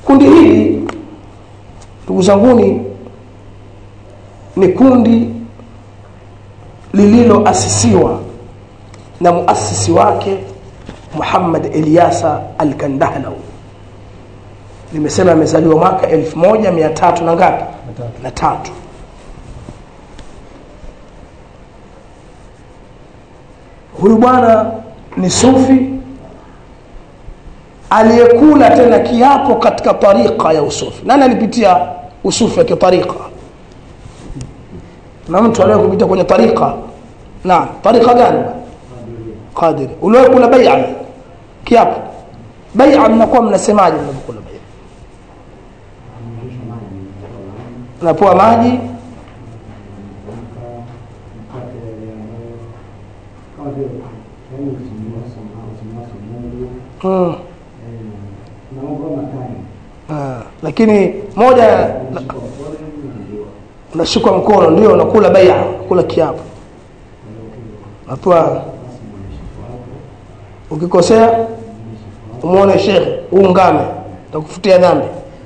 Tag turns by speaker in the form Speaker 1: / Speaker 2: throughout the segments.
Speaker 1: Kundi hili ndugu zanguni ni kundi lililoasisiwa na muasisi wake Muhammad Ilyasa Al-Kandahlawi. Nimesema amezaliwa mwaka 1300 na ngapi? Na tatu. Huyu bwana ni sufi aliyekula tena kiapo katika tariqa ya usufi. Nani alipitia usufi ya tariqa? Na mtu aliyepitia kwenye tariqa. Na tariqa gani? Qadiri. Ule kula bai'a kiapo. Bai'a mnakuwa mnasemaje mnapokula bai'a? Unapoa maji lakini moja unashika mkono ndio unakula bai'a, kula kiapo. Hapo ukikosea umuone shekhe uungame atakufutia dhambi.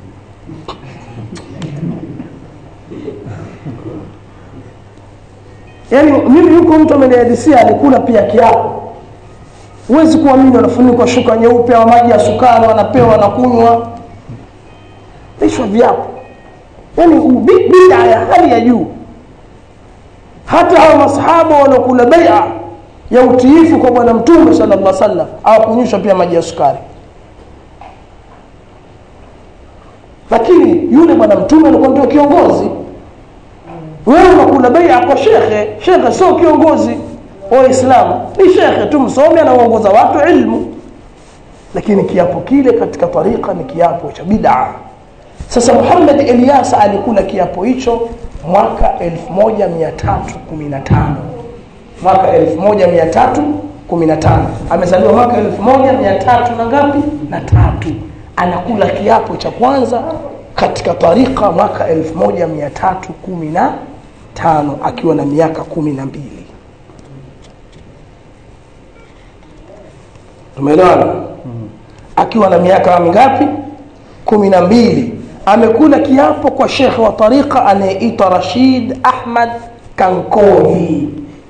Speaker 1: Yaani mimi yuko mtu amenihadithia alikula pia kiapo. Huwezi kuamini anafunikwa shuka nyeupe au maji ya sukari wanapewa na kunywa. Hicho viapo. Yaani bid'a ya hali ya juu. Hata hao masahaba wanaokula bai'a ya utiifu kwa bwana mtume sallallahu alaihi wasallam hawakunywa pia maji ya sukari. Lakini yule bwana mtume alikuwa ndio kiongozi. Wewe unakula bai'a kwa shekhe, shekhe sio kiongozi wa Uislamu. Ni shekhe tu msomi anaongoza watu ilmu. Lakini kiapo kile katika tariqa ni kiapo cha bid'a. Sasa Muhammad Ilyasa alikula kiapo hicho mwaka 1315. Mwaka 1315. Amezaliwa mwaka 1300 na ngapi? Na tatu. Anakula kiapo cha kwanza katika tariqa mwaka 1315 akiwa na miaka 12. Tumeelewana? Akiwa na miaka mingapi? 12. Amekula kiapo kwa shekhe wa tariqa anayeitwa Rashid Ahmad Kankohi.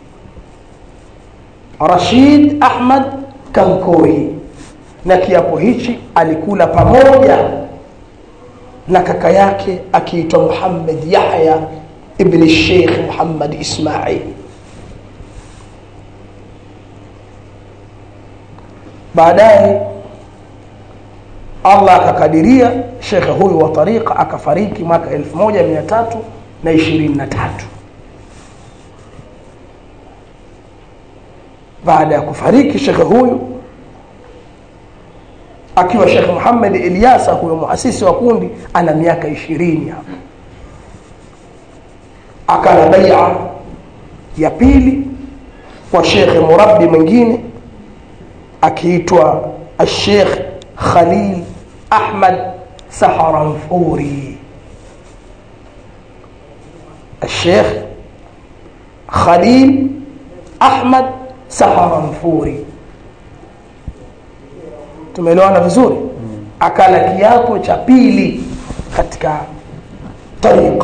Speaker 1: Rashid Ahmad Kankohi. Na kiapo hichi alikula pamoja na kaka yake akiitwa Muhammad Yahya ibn Sheikh Muhammad Ismail. Baadaye Allah akakadiria shekhe huyu wa tariqa akafariki mwaka 1323. Baada ya kufariki shekhe huyu akiwa Sheikh Muhammad Ilyasa huyo muasisi wa kundi ana miaka 20 hapo. Akala bai'a ya pili kwa shekhe murabbi mwingine akiitwa Sheikh Khalil Ahmad Saharanfuri. Sheikh Khalil Ahmad Saharanfuri. Tumeelewana vizuri? Akala kiapo cha pili katika tariqa.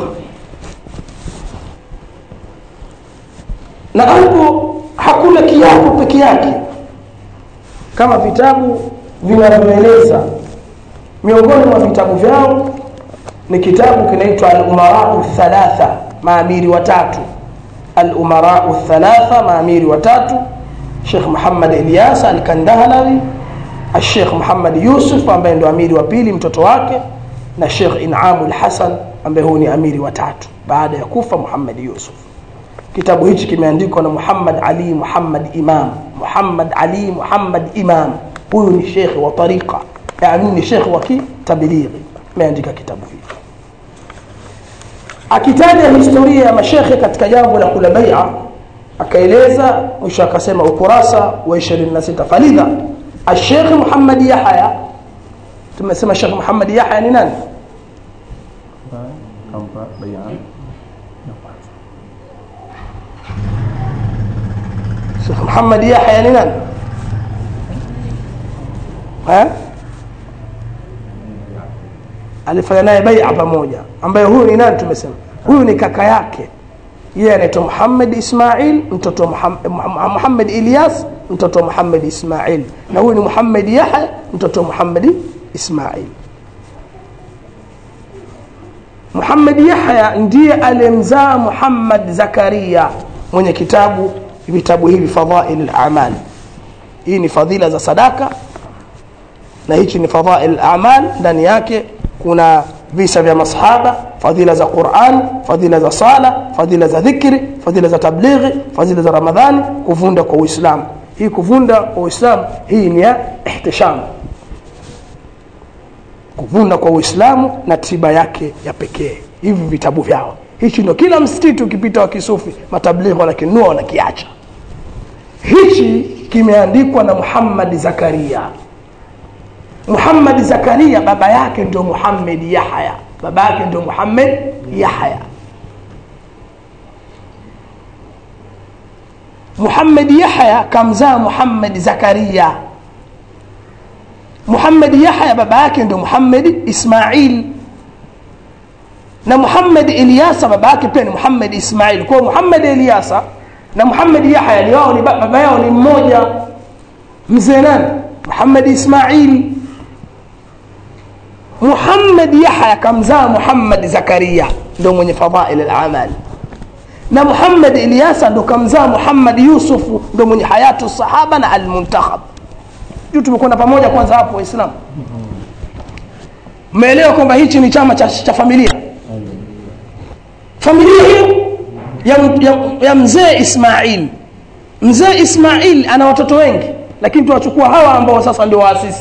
Speaker 1: Na hapo hakuna kiapo peke yake. Kama vitabu vinavyoeleza, miongoni mwa vitabu vyao ni kitabu kinaitwa Al-Umara'u Thalatha, maamiri watatu. Al-Umara'u Thalatha, maamiri watatu. Sheikh Muhammad Ilyasa Al-Kandahlawi, Sheikh Muhammad Yusuf ambaye ndo amiri wa pili mtoto wake, na Sheikh In'am al-Hasan ambaye huyu ni amiri wa tatu baada ya kufa Muhammad Yusuf. Kitabu hichi kimeandikwa na Muhammad Ali Muhammad Imam. Muhammad Ali Muhammad Imam. Huyu ni sheikh wa tariqa, yani ni sheikh wa kitablighi. Ameandika kitabu hiki. Akitaja historia ya mashekhe katika jambo la kula bai'a, akaeleza mwisho akasema ukurasa wa 26 falidha Sheikh Muhammad Yahya. Tumesema Sheikh Muhammad Yahya ni nani?
Speaker 2: Kampa bai'a.
Speaker 1: Sheikh Muhammad Yahya ni nani? alifanya naye bai'a pamoja, ambaye huyu ni nani tumesema? Huyu ni kaka yake. Yeye anaitwa Muhammad Ismail, mtoto Muhammad Ilyas, mtoto Muhammad Ismail, na huyu ni Muhammad Yahya, mtoto Muhammad Ismail. Muhammad Yahya ndiye alimzaa Muhammad Zakaria mwenye vitabu hivi Fadhail al-A'mal. Hii ni fadhila za sadaka na hichi ni Fadhail al-A'mal. Ndani yake kuna visa vya masahaba, fadhila za Qur'an, fadhila za sala, fadhila za dhikri, fadhila za tablighi, fadhila za Ramadhani, kuvunda kwa Uislamu. Hii kuvunda kwa Uislamu hii ni ya ihtisham, kuvunda kwa Uislamu na tiba yake ya pekee. Hivi vitabu vyao, hichi ndio kila msikiti ukipita wa kisufi matablighi wanakinua na kiacha. Hichi kimeandikwa na Muhammad Zakaria. Muhammad Zakaria baba yake ndio Muhammad Yahya, baba yake ndio Muhammad Yahya. Muhammad Yahya kamzaa Muhammad Zakaria. Muhammad Yahya baba yake ndio Muhammad Ismail, na Muhammad Ilyasa baba yake pia ni Muhammad Ismail. Kwa Muhammad Ilyasa na Muhammad Yahya wao ni baba yao ni mmoja. Mzee nani? Muhammad Ismail. Muhammad Yahya kamzaa Muhammad Zakaria ndio mwenye Fadhail al-A'mal, na Muhammad Ilyasa ndio kamzaa Muhammad Yusuf ndio mwenye Hayatu Sahaba na Al-Muntakhab. Juu tumekuwa pamoja kwanza hapo Waislamu. Umeelewa kwamba hichi ni chama cha familia. Familia hiyo ya mzee Ismail. Mzee Ismail ana watoto wengi, lakini tuwachukua hawa ambao sasa ndio waasisi.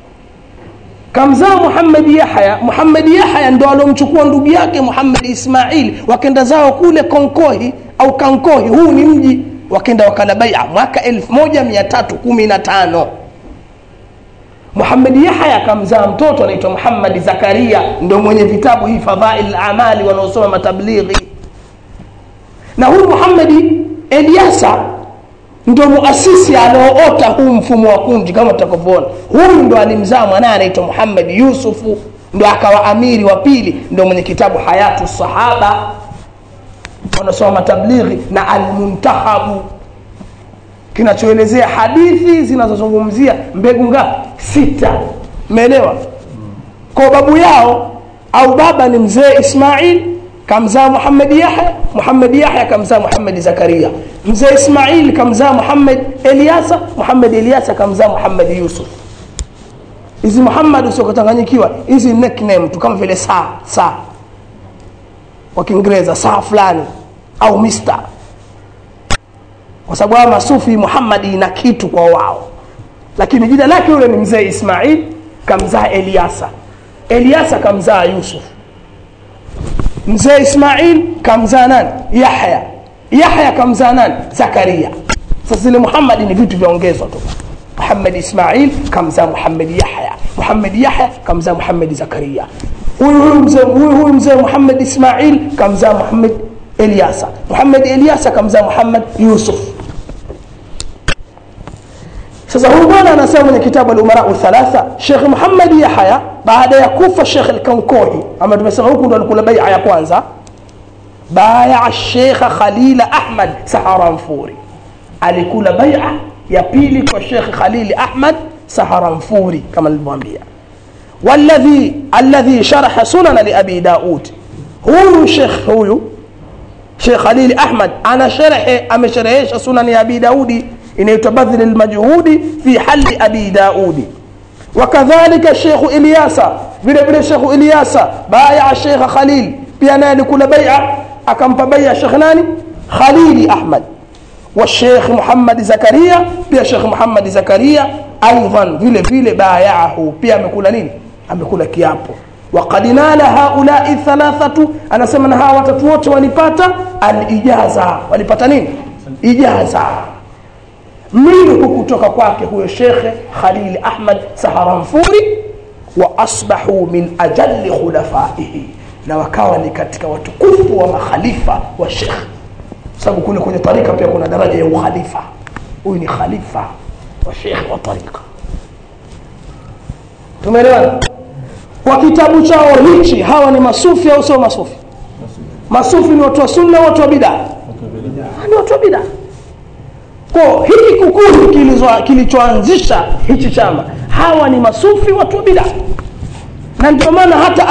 Speaker 1: Kamzaa Muhammad Yahya. Muhammad Yahya ndo alomchukua ndugu yake Muhammad Ismail, wakenda zao kule Konkohi au Kankohi, huu ni mji, wakenda wakala bai'a mwaka 1315. Muhammad Yahya kamzaa mtoto anaitwa Muhammad Zakaria, ndio mwenye vitabu hivi Fadhail al-A'mal wanaosoma matablighi. Na huyu Muhammad Ilyasa ndio muasisi anaoota huu mfumo wa kundi kama tutakavyoona. Huyu ndo alimzaa mwanae anaitwa Muhammad Yusuf, ndo akawa amiri wa pili, ndo mwenye kitabu Hayatu Sahaba wanasoma matablighi na Al-Muntakhab kinachoelezea hadithi zinazozungumzia mbegu ngapi? 6. Umeelewa? Kwa babu yao au baba ni mzee Ismail kamzaa Muhammad Yahya, Muhammad Yahya kamzaa Muhammad Zakaria, mzee Ismail kamzaa Muhammad Ilyasa, Muhammad Ilyasa kamzaa Muhammad Yusuf. Hizi Muhammad usiokutanganyikiwa, hizi nickname tu kama vile saa kwa Kiingereza saa fulani au Mr, kwa sababu masufi Muhammad ina kitu kwa wao, lakini jina lake yule ni mzee Ismail kamzaa Ilyasa, Ilyasa kamzaa Yusuf, mzee Ismail kamzaa nani? Yahya, Yahya kamzaa nani? Zakaria. Sasa zile Muhammad ni vitu vyaongezwa tu. Muhammad Ismail kamzaa Muhammad Yahya, Muhammad Yahya kamzaa Muhammad Zakaria. Huyu mzee Muhammad Ismail kamzaa Muhammad Ilyasa, Muhammad Ilyasa kamzaa Muhammad Yusuf. Sasa huyu bwana anasema kwenye kitabu Al-Umara Thalatha, Sheikh Muhammad Yahya baada ya kufa Sheikh Al-Kankohi, ama tumesema huko ndo alikula bai'a ya kwanza, bai'a Sheikh Khalil Ahmad Saharanfuri, alikula bai'a ya pili kwa Sheikh Khalil Ahmad Saharanfuri kama nilivyoambia. alladhi sharaha sunan li Abi Daud. Huyu Sheikh Khalil Ahmad ana amesharehesha sunan ya Abi Daudi inaitwa Badhl al-Majhudi fi hal Abi Daudi. Wakadhalika Sheikh Ilyasa, vile Sheikh Ilyasa bai'a Sheikh Khalil, pia naye alikula bai'a, akampa bai'a Sheikh nani? Khalil Ahmad. Wa Sheikh Muhammad Zakaria, pia Sheikh Muhammad Zakaria aidan vile bai'ahu, pia amekula nini? Amekula kiapo. وقد نال هؤلاء الثلاثه, anasema na hawa watatu wote walipata al-ijaza. Walipata nini? Ijaza minhu, kutoka kwake huyo Sheikh Khalil Ahmad Saharanfuri. Wa asbahu min ajalli khulafaihi, na wakawa ni katika watukufu wa makhalifa wa Sheikh, sababu kule kwenye tarika pia kuna daraja ya ukhalifa. Huyu ni khalifa wa Sheikh wa tarika. Tumeelewana? kwa kitabu chao hichi. Hawa ni masufi au sio masufi? Masufi ni watu wa sunna, watu wa bid'a. Ni watu wa bid'a. Kwa hiki kikundi kilichoanzisha hichi chama, hawa ni masufi, watu wa bid'a. Na ndio maana hata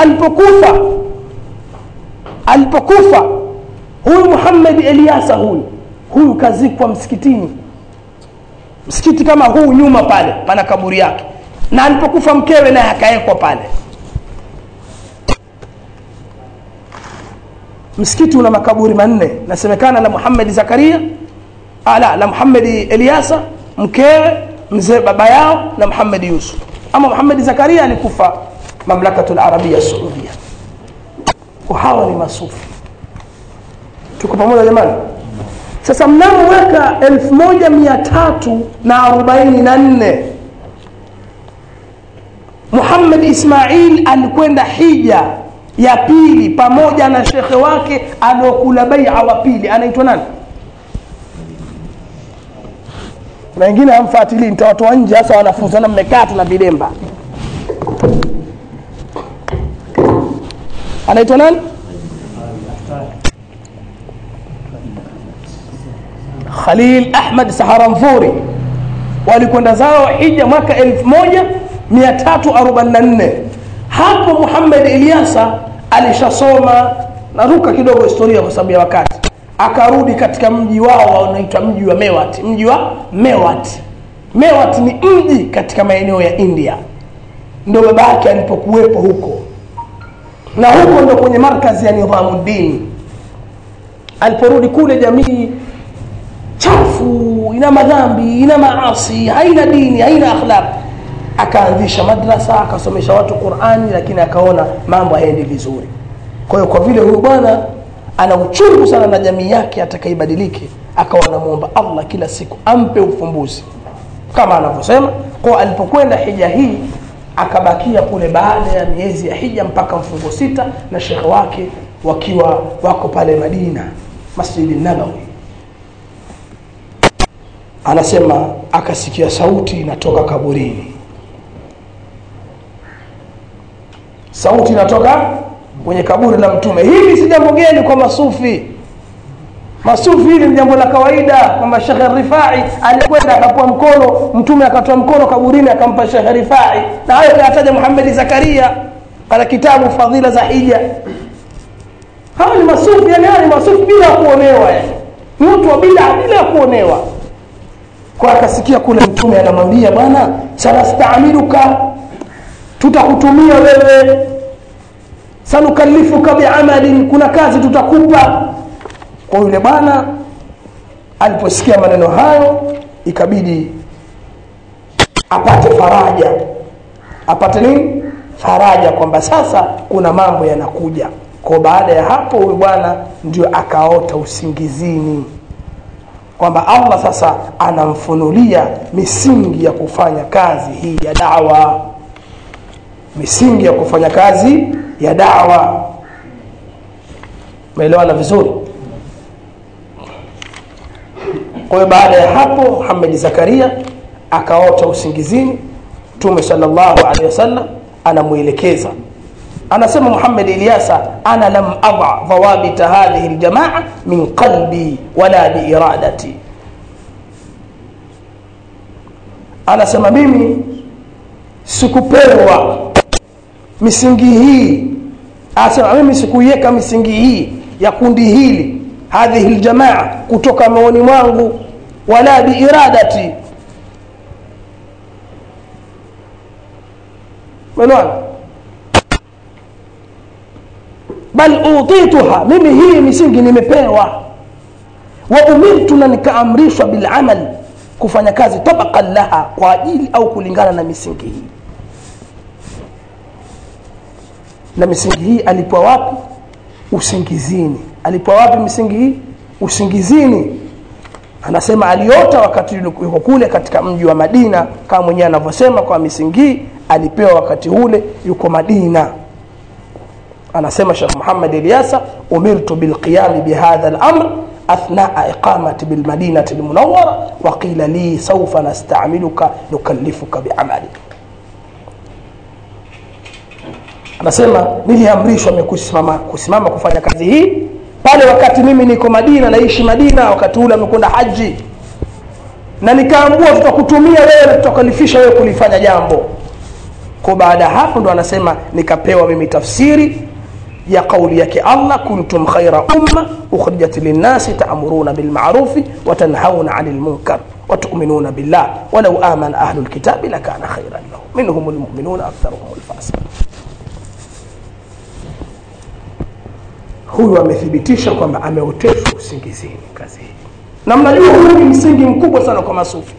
Speaker 1: alipokufa huyu Muhammad Ilyasa huyu kazikwa msikitini. Msikiti kama huu nyuma pale pana kaburi yake. Na alipokufa mkewe naye akaekwa pale. Msikiti una makaburi manne. Nasemekana la Muhammad Zakaria, la Muhammad Ilyasa, mkewe, mzee baba yao na Muhammad Yusuf. Ama Muhammad Zakaria alikufa Mamlakatul Arabia Saudia. Kwa hawa ni masufi. Tuko pamoja jamani? Sasa mnamo mwaka 1344 Muhammad Ismail alikwenda hija ya pili pamoja na shekhe wake aliyokula bai'a wa pili. Anaitwa nani? Na wengine hamfuatilii, nitawatoa nje hasa wanafunzana mmekaa na videmba. Anaitwa nani? Khalil Ahmad Saharanfuri. Walikwenda zao hija mwaka 1344. Hapo Muhammad Ilyasa alishasoma, naruka kidogo historia kwa sababu ya wakati. Akarudi katika mji wao unaitwa mji wa Mewat. Mji wa Mewat. Mewat ni mji katika maeneo ya India. Ndio baba yake alipokuwepo huko. Na huko ndio kwenye markazi ya Nidhamuddin. Aliporudi kule, jamii chafu, ina madhambi, ina maasi, haina dini, haina akhlaq. Akaanzisha madrasa, akasomesha watu Qur'ani, lakini akaona mambo hayaendi vizuri. Kwa hiyo kwa vile huyu bwana ana uchungu sana na jamii yake atakaibadilike, akawa anamuomba Allah kila siku ampe ufumbuzi. Kama anavyosema, kwa alipokwenda hija hii akabakia kule baada ya miezi ya hija mpaka mfungo 6 na shekhe wake wakiwa wako pale Madina, Masjid an-Nabawi. Anasema akasikia sauti inatoka kaburini. Sauti inatoka kwenye kaburi la Mtume. Hili si jambo geni kwa masufi. Masufi hili ni jambo la kawaida, kwamba Sheikh Rifai alikwenda akapoa mkono, Mtume akatoa mkono kaburini akampa Sheikh Rifai. Na hayo kayataja Muhammad Zakaria katika kitabu Fadhila za Hija. Hawa ni masufi, yani masufi bila kuonewa, yani ni watu wa bila kuonewa. Kwa akasikia kule Mtume anamwambia, bwana, sanasta'miluka, tutakutumia wewe, sanukallifuka bi'amalin, kuna kazi tutakupa. Kwa yule bwana aliposikia maneno hayo, ikabidi apate faraja. Apate nini? Faraja, kwamba sasa kuna mambo yanakuja. Kwa baada ya hapo huyu bwana ndio akaota usingizini kwamba Allah sasa anamfunulia misingi ya kufanya kazi hii ya da'wa. Misingi ya kufanya kazi ya da'wa. Umeelewana vizuri? Kwa baada ya hapo Muhammad Zakaria akaota usingizini, Mtume sallallahu alaihi wasallam anamuelekeza. Anasema Muhammad Ilyasa, ana lam adha dhawabit hadhihi aljamaa min qalbi wala bi iradati. Anasema mimi sikupewa misingi hii, anasema mimi sikuiweka misingi hii ya kundi hili, hadhihi aljamaa, kutoka maoni mwangu, wala bi iradati. Mwana bal utituha, mimi hii misingi nimepewa, wa umirtu, na nikaamrishwa bil amal, kufanya kazi tabaqan laha, kwa ajili au kulingana na misingi hii. Na misingi hii alipewa wapi? Usingizini. Alipewa wapi misingi hii? Usingizini. Anasema aliota wakati yuko kule katika mji wa Madina, kama mwenyewe anavyosema, kwa misingi alipewa wakati ule yuko Madina. Anasema Sheikh Muhammad Ilyasa, umirtu bil qiyam bi hadha al-amr athna'a iqamati bil madinati al-munawwara wa qila li sawfa nasta'miluka nukallifuka bi amali. anasema niliamrishwa kusimama kufanya kazi hii pale wakati mimi niko Madina, naishi Madina, wakati ule amekwenda haji, na nikaambiwa tutakutumia wewe na tutakalifisha wewe kulifanya jambo. Kwa baada hapo ndo anasema nikapewa mimi tafsiri ya kauli yake Allah, kuntum khayra umma ukhrijat lin-nasi ta'muruna bil ma'ruf wa tanhauna 'anil munkar wa tu'minuna billah walau amana ahlul kitabi lakana khayran lahum minhumul mu'minuna aktharuhumul fasiqun. Huyu amethibitisha kwamba ameoteshwa usingizini kazi hii. Na mnajua huu ni msingi mkubwa sana kwa masufi.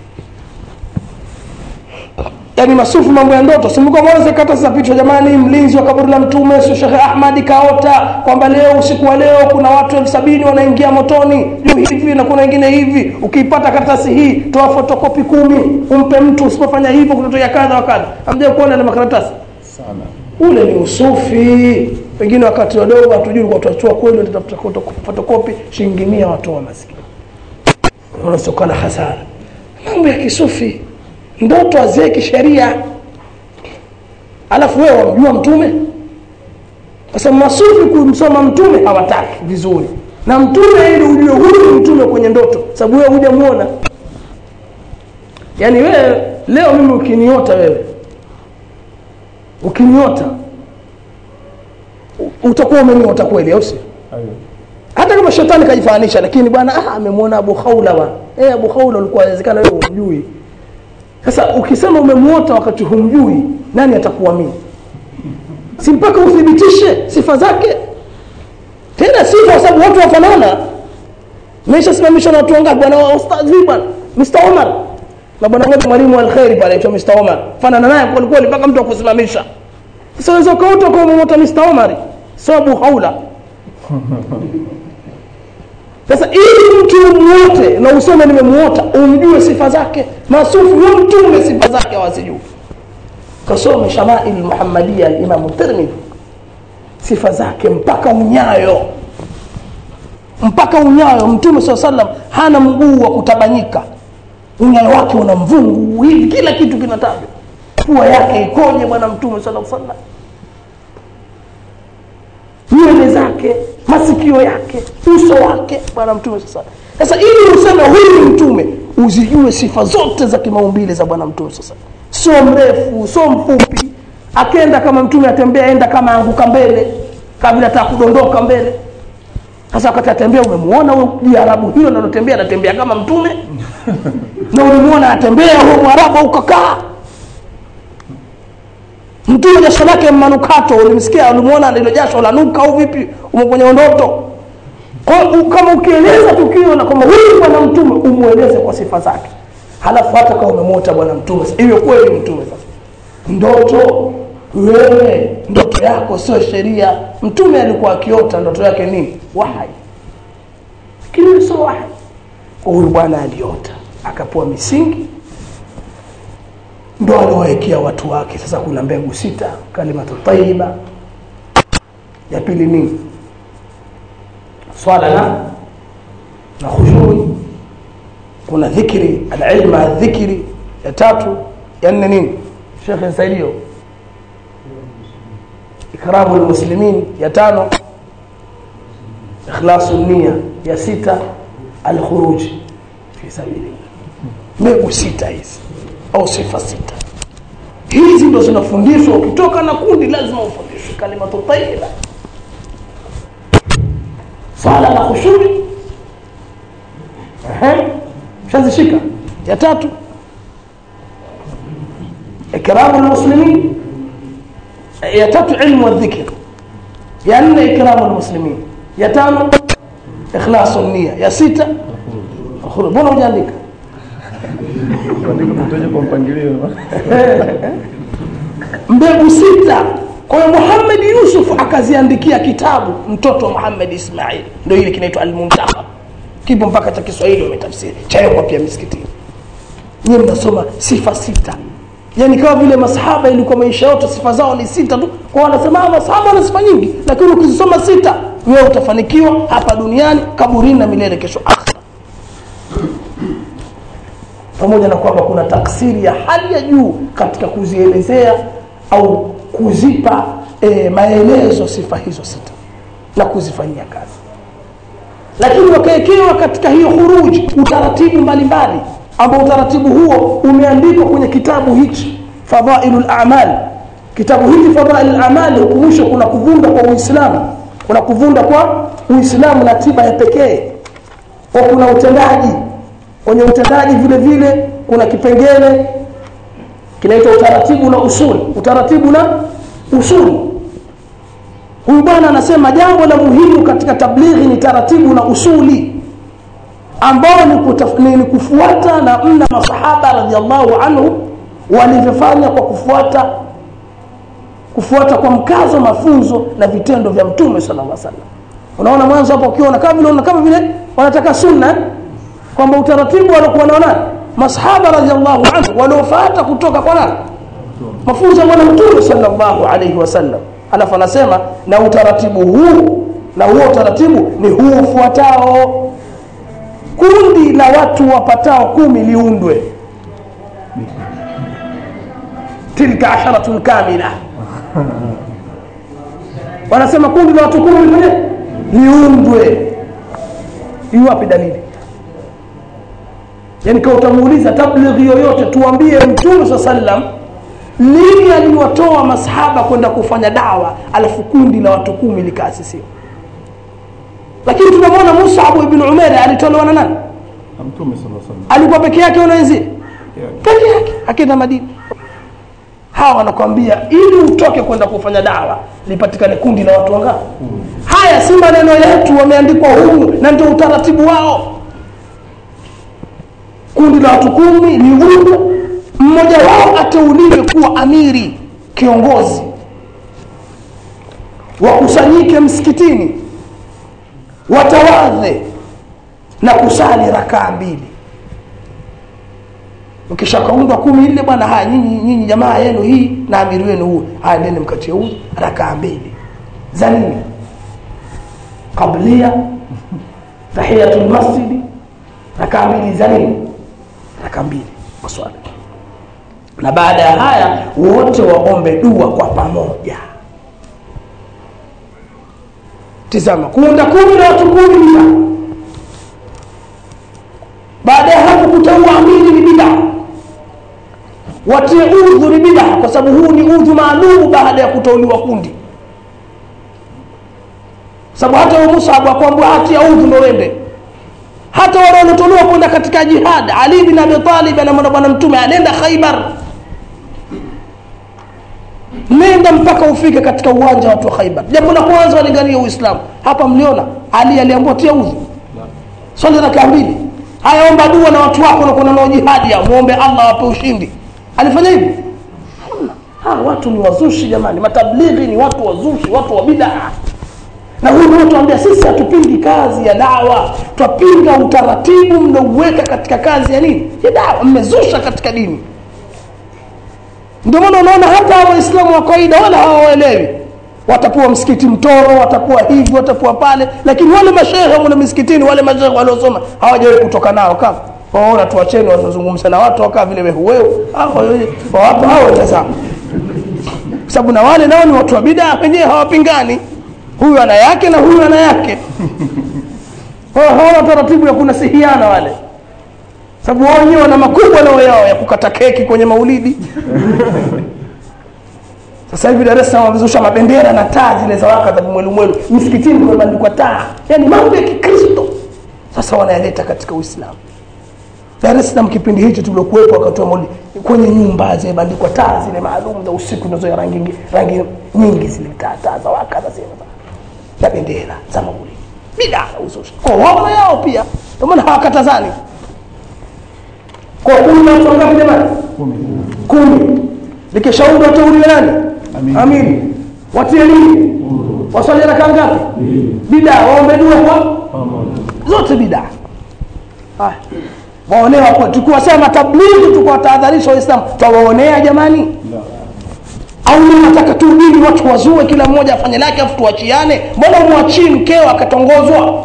Speaker 1: Yaani masufi mambo ya ndoto, simko mwanzo kata za picha jamani, mlinzi wa kaburi la mtume sio Sheikh Ahmad kaota kwamba leo usiku wa leo kuna watu 70 wanaingia motoni, juu hivi na kuna wengine hivi, ukiipata karatasi hii toa fotokopi 10 umpe mtu, usipofanya hivyo kutatokea kadha wa kadha. Hamjaje kuona ile makaratasi sana? Ule ni usufi. Wengine wakati wadogo hatujui kwa tutachua kweli, tutatafuta fotokopi shilingi 100 watu wa maskini. Unasokana hasara. Mambo ya kisufi, ndoto azee kisheria. Alafu wewe unajua mtume? Sasa masufi kumsoma mtume hawataki vizuri. Na mtume ili ujue huyu mtume kwenye ndoto, sababu wewe hujamuona. Yaani wewe leo mimi ukiniota wewe, ukiniota utakuwa umeniota kweli au si? Hata kama shetani kajifananisha, lakini bwana amemwona Abu Khawla. Abu Khawla ulikuwa inawezekana wewe humjui. Sasa ukisema umemuota wakati humjui, nani atakuamini? Si mpaka uthibitishe sifa zake. Tena sifa sababu watu wafanana. Maisha simamisha na watu wangapi bwana ustadhi bwana Mr. Omar. Na bwana mmoja mwalimu alkhairi pale aitwa Mr. Omar. Fanana naye kwa kweli mpaka mtu akusimamisha. Sasa unaweza kuota kwa umemuota Mr. Omar, sababu haula. Sasa ili mtu umuote na useme nimemuota, umjue sifa zake. Masufi wa mtume sifa zake hawazijui. Kasome Shama'il Muhammadiyya al-Imam Tirmidhi, sifa zake mpaka unyayo. Mpaka unyayo. Mtume SAW hana mguu wa kutabanyika, unyayo wake una mvungu hivi, kila kitu kinatajwa. Pua yake ikoje bwana Mtume SAW, nywele zake, masikio yake, uso wake bwana Mtume SAW. Sasa ili useme huyu ni mtume, uzijue sifa zote za kimaumbile za bwana Mtume SAW. Sio mrefu, sio mfupi. Akenda kama mtume atembea, enda kama anguka mbele, kabla atakudondoka mbele. Sasa wakati atembea umemuona huyo Mwarabu hilo anatembea, anatembea kama mtume? Na ulimuona atembea huyo Mwarabu ukakaa? Mtume jasho lake manukato, ulimsikia ulimuona ile jasho la nuka au vipi umekwenye ndoto? Kwa kama ukieleza tukio na kama huyu bwana mtume umueleze kwa sifa zake. Halafu hata kama umemuota bwana mtume, hiyo kweli mtume sasa. Ndoto wewe, ndoto yako sio sheria. Mtume alikuwa akiota ndoto yake nini? Wahi. Lakini sio wahi. Huyu bwana aliota, akapoa misingi, ndo aliwaekea watu wake. Sasa kuna mbegu 6, kalimatu tayyiba. Ya pili nini? Swala na khushui. Kuna dhikri, al-ilm al-dhikri. Ya 3, ya 4 nini? Sheikh Nsaidio, ikramu al-muslimin. Ya 5, ikhlasu an-niyya. Ya 6, al-khuruj fi sabilillah. Mbegu 6 hizi au sifa 6 hizi ndo zinafundishwa. Ukitoka na kundi lazima ufundishwe kalimatu tayyiba, sala na khushui. Shazishika. Ya 3, ikramu al-muslimin. Ya 3, ilmu al-dhikr. Ya 4, ikramu al-muslimin. Ya 5, ikhlasu an-niyya. Ya 6, khuru. Mbona hujaandika? Kwa mpangilio. Mbegu 6. Kwa hiyo Muhammad Yusuf akaziandikia kitabu, mtoto wa Muhammad Ismail, ndio ile kinaitwa Al-Muntakhab. Kipo mpaka cha Kiswahili umetafsiri. Chayo kwa pia misikitini. Nyinyi mnasoma sifa 6. Yaani kama vile masahaba ilikuwa maisha yote sifa zao ni 6 tu. Kwa wanasema masahaba wana sifa nyingi, lakini ukisoma 6 wewe utafanikiwa hapa duniani, kaburini na milele kesho akhera. Pamoja na kwamba kuna taksiri ya hali ya juu katika kuzielezea au kuzipa maelezo sifa hizo 6 na kuzifanyia kazi. Lakini wakaekewa katika hiyo khuruji utaratibu mbalimbali, ambao utaratibu huo umeandikwa kwenye kitabu hichi Fadhailul A'mal. Kitabu hiki Fadhailul A'mal hukumusha kuna kuvunda kwa Uislamu, kuna kuvunda kwa Uislamu na tiba ya pekee, kwa kuna utendaji. Kwenye utendaji vile vile kuna kipengele kinaitwa utaratibu na usuli. Utaratibu na usuli. Huyu bwana anasema jambo la muhimu katika tablighi ni taratibu na usuli, ambao ni kufuata na mna masahaba radhiallahu anhu walivyofanya kwa kufuata kwa mkazo mafunzo na vitendo vya Mtume sallallahu alaihi wasallam. Unaona mwanzo hapo ukiona kama vile wanataka sunna, kwamba utaratibu walikuwa naona masahaba radhiallahu anhu waliofuata kutoka kwa nani? Mafunzo ya Mtume sallallahu alaihi wasallam. Alafu anasema na utaratibu huu, na huo utaratibu ni huu ufuatao: kundi la watu wapatao 10 liundwe. Tilka 10 kamila. Wanasema kundi la watu 10 liundwe. Hiyo wapi dalili? Yani kwa utamuuliza tablighi yoyote, tuambie Mtume sallam lini aliwatoa masahaba kwenda kufanya dawa alafu kundi la watu 10 likaasisiwa? Lakini tunamwona Mus'ab ibn Umair alitolewa na nani?
Speaker 2: Mtume sallallahu alaihi wasallam.
Speaker 1: Alikuwa peke yake unaenzi? Peke yake akaenda Madina. Hawa wanakuambia ili utoke kwenda kufanya dawa lipatikane kundi la watu wangapi? Haya si maneno yetu, wameandikwa humu na ndio utaratibu wao. Kundi la watu 10 ni huko, mmoja wao ateuliwe kuwa amiri, kiongozi. Wakusanyike msikitini, watawadhe na kusali rakaa 2. Ukishakaundwa 10 ile bwana, haya nyinyi jamaa yenu hii na amiri wenu huu, haya nene mkatie huu rakaa 2 za nini? Qablia, tahiyatul masjid, rakaa 2 za nini? Rakaa 2 maswali. Na baada ya haya wote waombe dua kwa pamoja. Tazama, kuunda kundi la watu 10. Baada ya hapo kuteua amiri ni bid'a. Watie udhu ni bid'a, kwa sababu huu ni udhu maalum baada ya kuteuliwa kundi. Sababu hata Mus'ab akwambia hatia udhu ndio wende. Hata wale waliotolewa kwenda katika jihad, Ali bin Abi Talib na bwana Mtume anaenda Khaybar, nenda mpaka ufike katika uwanja wa Khaybar. Jambo la kwanza walingania Uislamu. Hapa mliona Ali aliambiwa tia udhu, swali rakaa 2. Haya, omba dua na watu wako na nao jihadi, muombe Allah awape ushindi. Alifanya hivi? Watu ni wazushi jamani, matablighi ni watu wazushi, watu wa bid'a. Na huyu mtu anambia sisi hatupingi kazi ya dawa, tupinga utaratibu mnauweka katika kazi ya nini? Ya dawa. Mmezusha katika dini. Ndio maana unaona hata Waislamu wa kawaida wala hawaelewi. Watakuwa msikiti Mtoro, watakuwa hivi, watakuwa pale, lakini wale mashehe wa msikitini, wale mashehe waliosoma hawajawahi kutoka nao kama. Waona tuacheni wazungumze na watu wakaa vile wewe. Hao tazama. Sababu na wale nao ni watu wa bid'a, wenyewe hawapingani. Huyu ana yake na huyu ana yake. Hawana taratibu ya kunasihiana wale. Sababu wao wenyewe wana makubwa nao yao ya kukata keki kwenye maulidi. Sasa hivi Dar es Salaam wamezusha mabendera na taa zile za waka za mwelu msikitini, kumebandikwa taa. Yaani mambo ya Kikristo. Sasa wanayaleta katika Uislamu. Dar es Salaam kipindi hicho tuliokuwepo wakati wa maulidi, kwenye nyumba zimebandikwa taa zile maalum za usiku nazo rangi nyingi zile taa za waka za zile na bendera za maulidi. Bid'a uzushi. Kwa wao yao pia. Ndio maana hawakatazani. Kwa kuna watu wangapi jamani? 10. Likishauri wateuliwe nani? Amiri. Watie nini? Waswali rakaa ngapi? Bid'a. Waombe dua kwa zote bid'a. Waonea kwa tukiwasema tablighi tukiwatahadharisha Waislamu, tawaonea jamani? Au nataka tu dini watu wazue kila mmoja afanye lake afu tuachiane? Mbona muachie mkeo akatongozwa?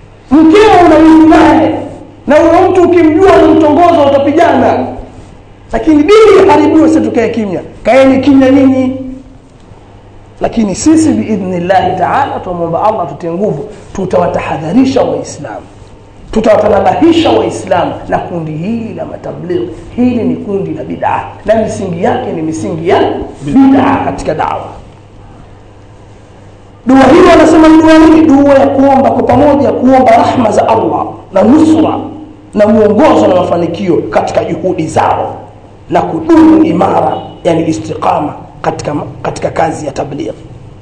Speaker 1: Mkeo unaishi naye na huyo mtu ukimjua unamtongoza utapigana. lakini dini iharibiwe, sisi tukae kimya. Kaeni kimya nyinyi. Lakini sisi biidhnillah ta'ala tuomba Allah tutie nguvu, tutawatahadharisha waislamu, tutawatanabahisha waislamu na kundi hili la matablighi. Hili ni kundi la bid'a na misingi yake ni misingi ya bid'a katika da'wa. Dua hili wanasema ni dua ya kuomba kwa pamoja, kuomba rahma za Allah na nusra na muongozo na mafanikio katika juhudi zao na kudumu imara, yani istiqama katika kazi ya tablighi.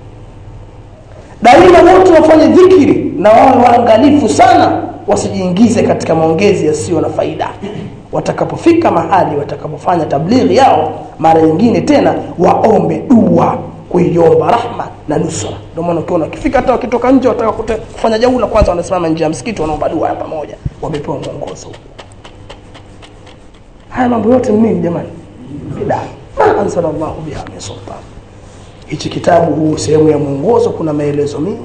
Speaker 1: Daima wote wafanye dhikri na wawe waangalifu sana wasijiingize katika maongezi yasiyo na faida. Watakapofika mahali watakapofanya tablighi yao, mara nyingine tena waombe dua kuiomba rahma na nusra. Ndio maana ukiona ukifika hata wakitoka nje wataka kufanya jaula, kwanza wanasimama nje ya msikiti wanaomba dua ya pamoja, wamepewa mwongozo. Haya mambo yote ni nini jamani? Bid'a. Ma anzalallahu biha min sultan. Hichi kitabu huu sehemu ya mwongozo kuna maelezo mengi.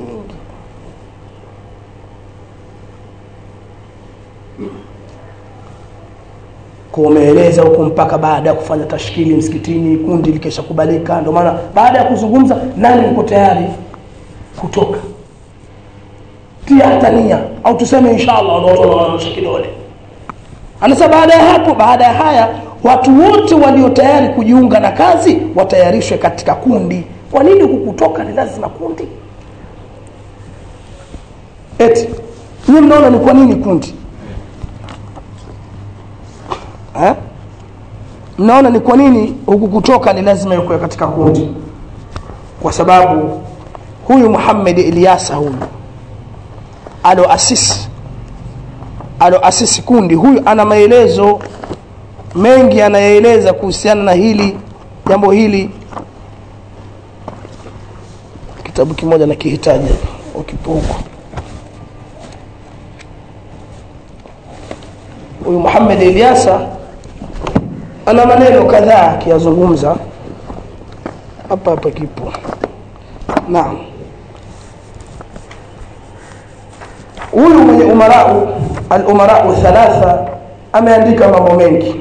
Speaker 1: Kumeeleza huko mpaka baada ya kufanya tashkili msikitini, kundi likesha kubalika. Ndio maana baada ya kuzungumza, nani yuko tayari kutoka? Tia hata nia au tuseme inshallah, ndio wanaonyesha kidole. Anasema baada ya hapo, baada ya haya, watu wote walio tayari kujiunga na kazi watayarishwe katika kundi. Kwa nini kukutoka ni lazima kundi? Eti ni mnaona ni kwa nini kundi? Mnaona ni kwa nini huku kutoka ni lazima yuko katika kundi? Kwa sababu huyu Muhammad Ilyasa huyu aloasisi kundi, huyu ana maelezo mengi anayaeleza kuhusiana na hili jambo hili. Kitabu kimoja na kihitaji ukipuko. Huyu Muhammad Ilyasa ana maneno kadhaa akiyazungumza hapa kipo. Naam. Huyu mwenye al-umara'u thalatha ameandika mambo mengi.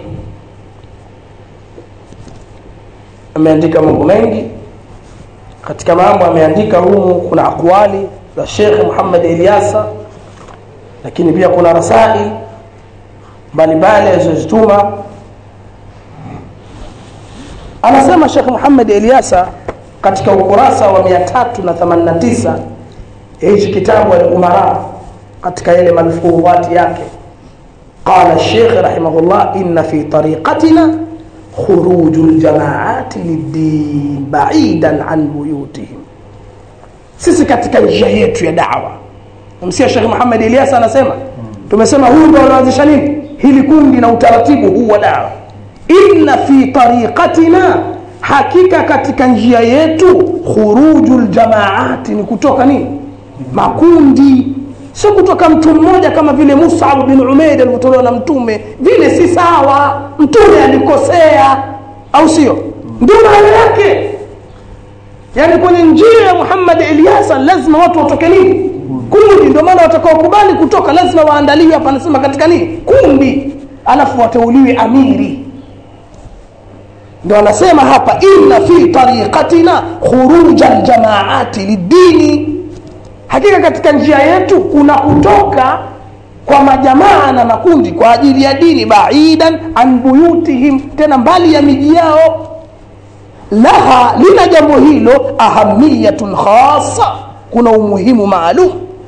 Speaker 1: Katika mambo ameandika humu kuna aqwali za Sheikh Muhammad Ilyasa, lakini pia kuna rasail mbalimbali alizozituma. Anasema Sheikh Muhammad Ilyasa katika ukurasa wa 389 hichi kitabu al-Umara, katika ile malfuudhati yake, qala Sheikh rahimahullah, inna fi tariqatina khurujul jamaati lid-din ba'idan an buyutihim. Sisi katika njia yetu ya da'wa, msia Sheikh Muhammad Ilyasa anasema, tumesema huyu ndio anaanzisha nini hili kundi na utaratibu huu wa da'wa. Inna fi tariqatina, hakika katika njia yetu, khurujul jamaati, ni kutoka nini makundi, sio kutoka mtu mmoja kama vile Mus'ab bin Umair alivyotolewa na mtume. Vile si sawa, mtume alikosea, au sio? Ndio maana yake. Yani kwenye njia ya Muhammad Ilyasa lazima watu watoke nini kundi. Ndio maana watakaokubali kutoka lazima waandaliwe hapa, anasema katika nini kundi, alafu wateuliwe amiri. Ndio anasema hapa, inna fi tariqatina khurujal jamaati lid-dini, hakika katika njia yetu kuna kutoka kwa majamaa na makundi kwa ajili ya dini, ba'idan an buyutihim, tena mbali ya miji yao. Laha, lina jambo hilo ahamiyatun khassa, kuna umuhimu maalum.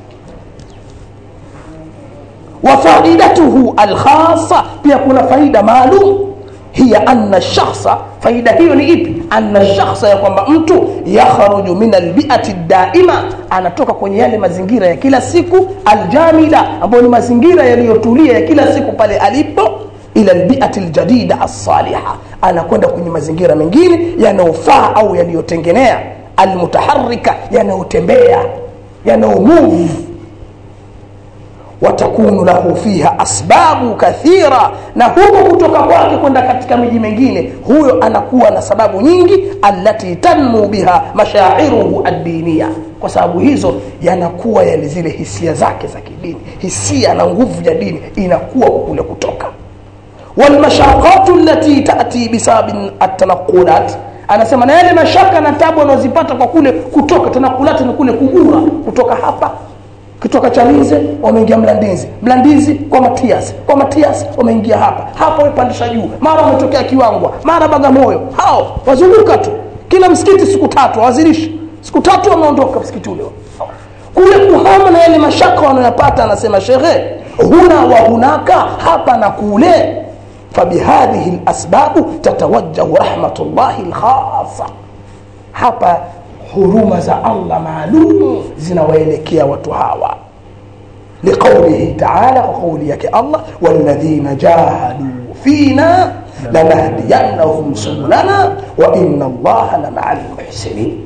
Speaker 1: Wa faidatuhu al-khassa, pia kuna faida maalum. Hiya anna shakhsa, faida hiyo ni ipi? Anna shakhsa, ya kwamba mtu yakhruju min albi'ati daima, anatoka kwenye yale mazingira ya kila siku, aljamila, ambayo ni mazingira yaliyotulia ya kila siku pale alipo, ila albi'ati aljadida as-salihah, anakwenda kwenye mazingira mengine yanayofaa au yaliyotengenea, almutaharrika, yanayotembea, yanayomove. Watakunu lahu fiha asbabu kathira, na huko kutoka kwake kwenda katika miji mingine, huyo anakuwa na sababu nyingi, allati tanmu biha mashairuhu ad-diniya, kwa sababu hizo yanakuwa yale zile hisia zake za kidini, hisia na nguvu ya dini inakuwa kule kutoka. والمشاقات التي تأتي بسبب التنقلات anasema na yale mashaka na tabu wanazipata kwa kule kutoka tanakulati ni kule kugura kutoka hapa kutoka Chalinze wameingia Mlandizi kwa Matias wameingia hapa wamepandisha juu mara wametokea Kiwangwa mara Bagamoyo hao wazunguka tu kila msikiti siku 3 wazirishi siku 3 wameondoka msikiti ule kule kuhama na yale mashaka wanayopata anasema shekhe huna wa hunaka hapa na kule فبهذه الأسباب تتوجه رحمة الله الخاصة hapa huruma za Allah maalum zinawaelekea watu hawa liqaulihi ta'ala wa qawli yake Allah walladhina jahadu fina lanahdiyannahum subulana wa inna Allaha lama'al muhsinin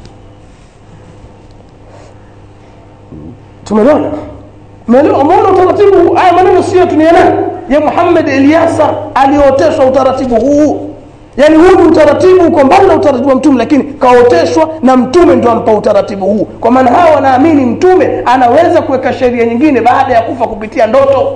Speaker 1: tumeona utaratibu haya maneno sio tunielewa ya Muhammad Ilyasa alioteshwa utaratibu huu yani huu utaratibu uko mbali na utaratibu wa mtume lakini kaoteshwa na mtume ndio ampa utaratibu huu kwa maana hao wanaamini mtume anaweza kuweka sheria nyingine baada ya kufa kupitia ndoto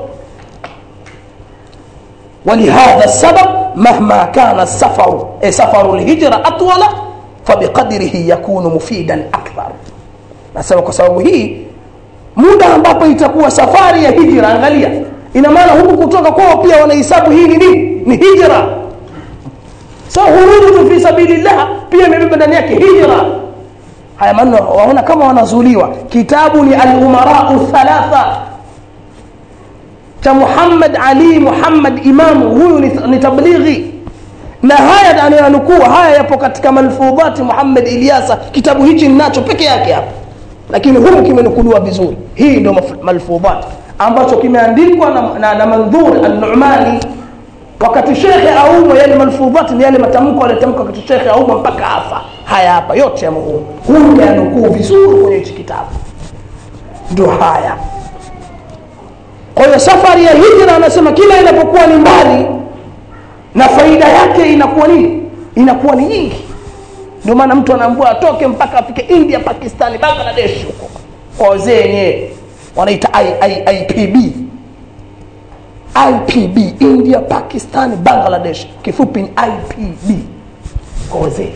Speaker 1: ولهذا السبب مهما كان سفر الهجرة أطول فبقدره يكون مفيدا أكثر nasema kwa sababu hii muda ambapo itakuwa safari ya hijra angalia ina maana huku kutoka kwao pia wanahesabu hii ni nini ni hijra huruju fi sabilillah pia imebeba ndani yake hijra haya maneno waona kama wanazuliwa kitabu ni al-umara thalatha cha Muhammad Ali Muhammad Imam huyu ni tablighi na haya anayonukua haya yapo katika malfudhati Muhammad Ilyasa kitabu hichi ninacho peke yake hapa lakini humu kimenukuliwa vizuri hii ndio malfudhat ambacho kimeandikwa na Mandhur al-Nu'mani wakati shekhe aumo yale malfudhat ni yale matamko aliyotamka wakati shekhe aumo mpaka afa haya hapa yote ya humu huyu kanukuu vizuri kwenye hichi kitabu ndio haya kwa hiyo safari ya hijra anasema kila inapokuwa ni mbali na faida yake inakuwa nini inakuwa ni nyingi ndio maana mtu anaambiwa atoke mpaka afike India Pakistan Bangladesh huko kwa wazee wenyewe wanaita IPB India Pakistan Bangladesh kifupi ni IPB kwa wazee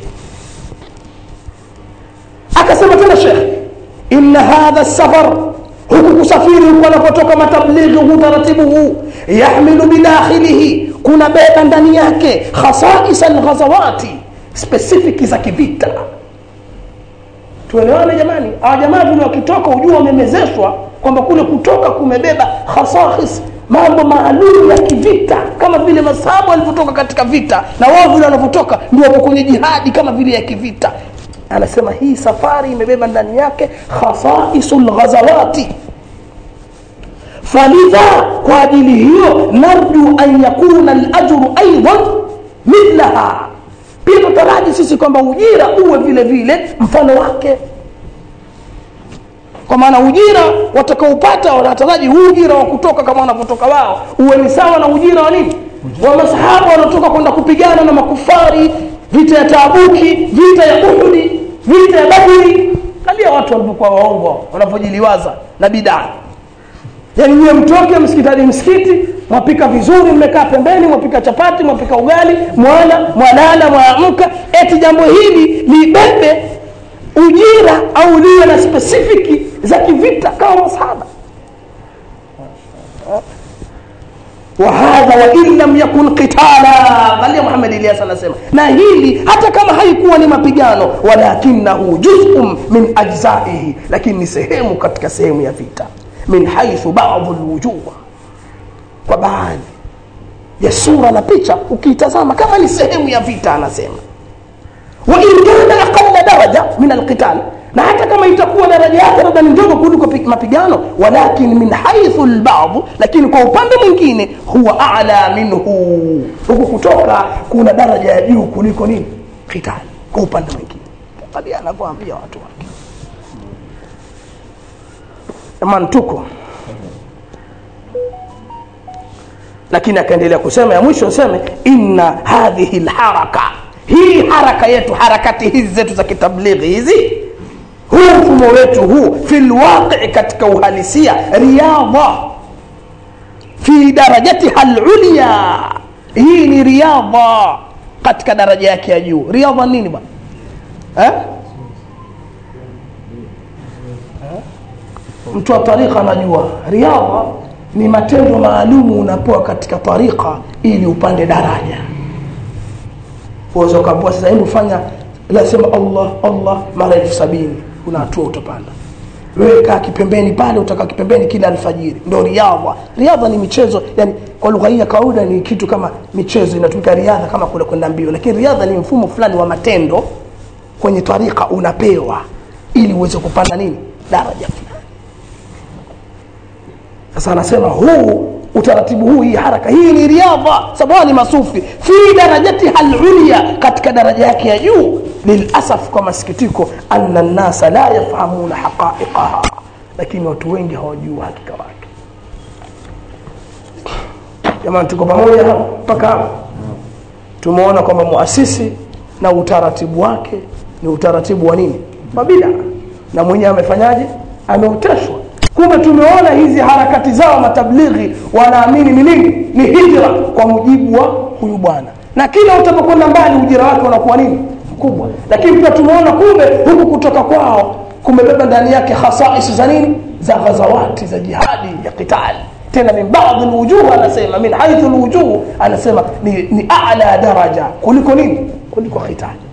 Speaker 1: akasema tena Sheikh inna hadha as-safar huku kusafiri huko anapotoka matablighi utaratibu huu yahmilu bidakhilihi kuna beba ndani yake khasa'is al-ghazawati specific za kivita tuelewane jamani hawa jamaa vile wakitoka ujua wamemezeshwa kwamba kule kutoka kumebeba khasa'is mambo maalum ya kivita kama vile masahabu walipotoka katika vita na wao vile wanapotoka ndio wapo kwenye jihadi kama vile ya kivita anasema hii safari imebeba ndani yake khasa'isul ghazawati falidha kwa ajili hiyo narju an yakuna al-ajru aidan mithlaha pia tutaraji sisi kwamba ujira uwe vile vile mfano wake kwa maana ujira watakaopata wanataraji ujira wa kutoka kama wanapotoka wao uwe ni sawa na ujira wa nini wa masahaba wanatoka kwenda kupigana na makufari vita ya Tabuki vita ya Uhud vita ya Badri kalia watu walipokuwa waongo wanapojiliwaza na bid'a yani nyie mtoke msikiti mwapika vizuri mmekaa pembeni mwapika chapati mwapika ugali mwalala mwaamka eti jambo hili libebe ujira au liwe na specific za kivita kama masahaba وهذا وإن لم يكن قتالا قال محمد إلياس anasema na hili hata kama haikuwa ni mapigano walakinahu juz'un min ajza'ihi lakini ni sehemu katika sehemu ya vita min haythu ba'd alwujuh kwa baadhi ya sura na picha ukitazama kama ni sehemu ya vita anasema wa in kana aqalla daraja min alqital na hata kama itakuwa daraja yake labda ni ndogo kuliko mapigano walakin min haythu alba'd lakini kwa upande mwingine huwa a'la minhu huko kutoka kuna daraja ya juu kuliko nini qital kwa upande mwingine tabia anakuambia watu wake mantuko lakini akaendelea kusema ya mwisho useme inna hadhihi alharaka hii haraka yetu harakati hizi zetu za kitablighi hizi huu mfumo wetu huu fil waqi katika uhalisia riyadha fi darajatiha al-ulya hii ni riadha katika daraja yake ya juu. Riadha nini bwana? Mtu wa tariqa anajua riadha ni matendo maalumu unapoa katika tariqa ili upande daraja. Uwezo kabwa sasa hebu fanya lazima Allah Allah mara 70 kuna hatua utapanda. Wewe kaa kipembeni pale, utakaa kipembeni kila alfajiri. Ndio riadha. Riadha ni michezo, yani kwa lugha hii ya kawaida ni kitu kama michezo, inatumika riadha kama kule kwenda mbio, lakini riadha ni mfumo fulani wa matendo kwenye tariqa unapewa ili uweze kupanda nini? Daraja fulani. Sasa anasema huu utaratibu huu, hii haraka hii ni riadha, sababu ni masufi fi darajati al-ulya, katika daraja yake ya juu. Lilasaf, kwa masikitiko, anna an-nasa la yafahamuna haqa'iqaha, lakini watu wengi hawajui hakika wake. Jamani, tuko pamoja hapa mpaka hapa? Tumeona kwamba muasisi na utaratibu wake ni utaratibu wa nini? Mabida. Na mwenyewe amefanyaje? Ameuteshwa. Kumbe tumeona hizi harakati zao matablighi wanaamini ni nini? Ni hijra kwa mujibu wa huyu bwana. Na kila utapokwenda mbali ujira wake unakuwa nini? Mkubwa. Lakini pia tumeona kumbe huku kutoka kwao kumebeba ndani yake khasais za nini? Za ghazawati za jihadi ya qitali. Tena min baadhi alwujuh, anasema min haythu alwujuh, anasema ni a'la daraja kuliko nini? Kuliko qitali.